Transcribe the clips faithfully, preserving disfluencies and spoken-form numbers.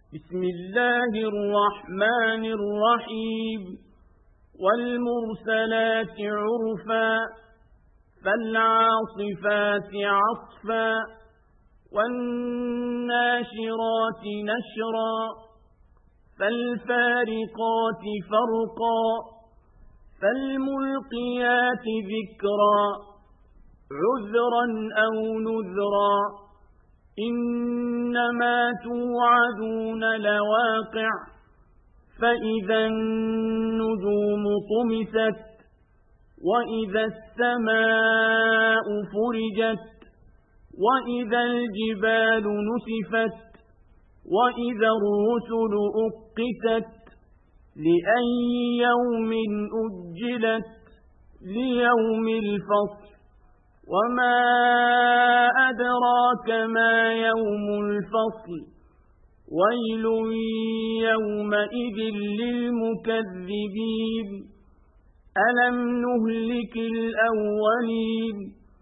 بسم الله الرحمن الرحيم والمرسلات عرفا فالعاصفات عصفا والناشرات نشرا فالفارقات فرقا فالملقيات ذكرا عذرا أو نذرا إنما توعدون لواقع فإذا النجوم طمست وإذا السماء فرجت وإذا الجبال نسفت وإذا الرسل أقتت لأي يوم أجلت ليوم الفصل وما أدراك ما يوم الفصل ويل يومئذ للمكذبين ألم نهلك الأولين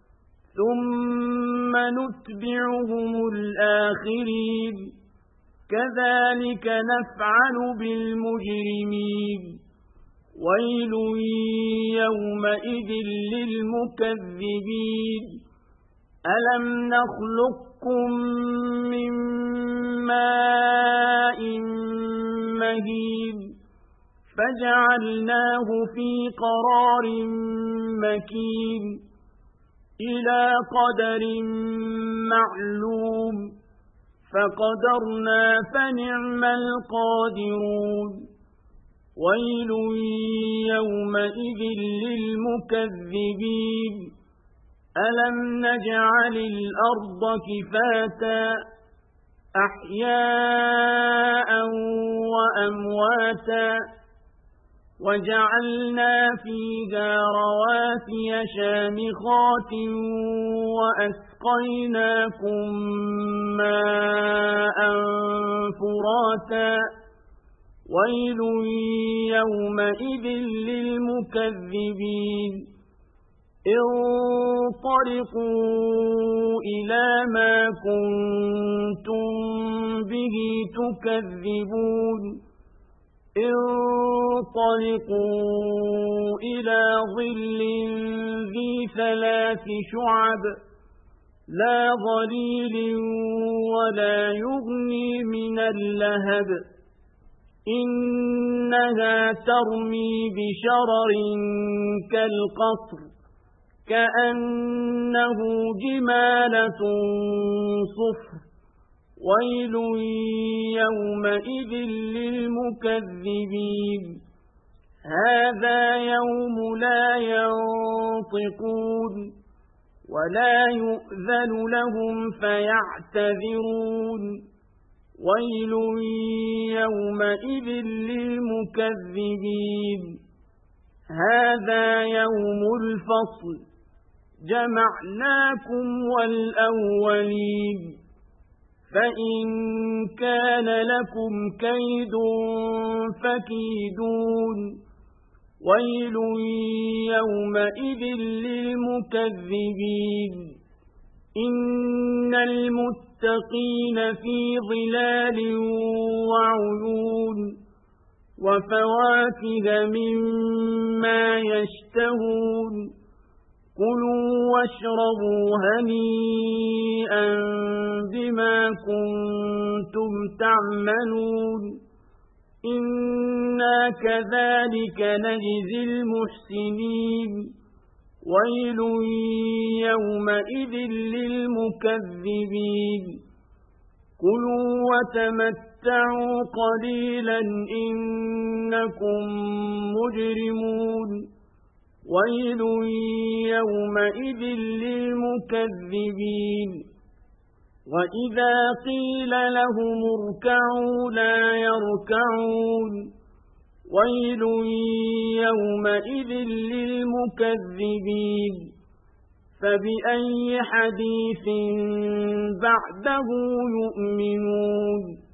ثم نتبعهم الآخرين كذلك نفعل بالمجرمين ويل يومئذ للمكذبين ألم نخلقكم من ماء مهين فجعلناه في قرار مكين إلى قدر معلوم فقدرنا فنعم القادرون ويل يومئذ للمكذبين ألم نجعل الأرض كفاتا أحياء وأمواتا وجعلنا فيها رواسي شامخات وأسقيناكم ماء فراتا ويل يومئذ للمكذبين انطلقوا إلى ما كنتم به تكذبون انطلقوا إلى ظل ذي ثلاث شعب لا ظليل ولا يغني من اللهب إنها ترمي بشرر كالقصر كأنه جمالة صفر ويل يومئذ للمكذبين هذا يوم لا ينطقون ولا يؤذن لهم فيعتذرون ويل يومئذ للمكذبين هذا يوم الفصل جمعناكم والأولين فإن كان لكم كيد فكيدون ويل يومئذ للمكذبين إن المتقين في ظلال وعيون وفواكه مما يشتهون كلوا واشربوا هنيئا بما كنتم تعملون إنا كذلك نجزي المحسنين ويل يومئذ للمكذبين كلوا وتمتعوا قليلا إنكم مجرمون ويل يومئذ للمكذبين وإذا قيل لهم اركعوا لا يركعون ويل يومئذ للمكذبين فبأي حديث بعده يؤمنون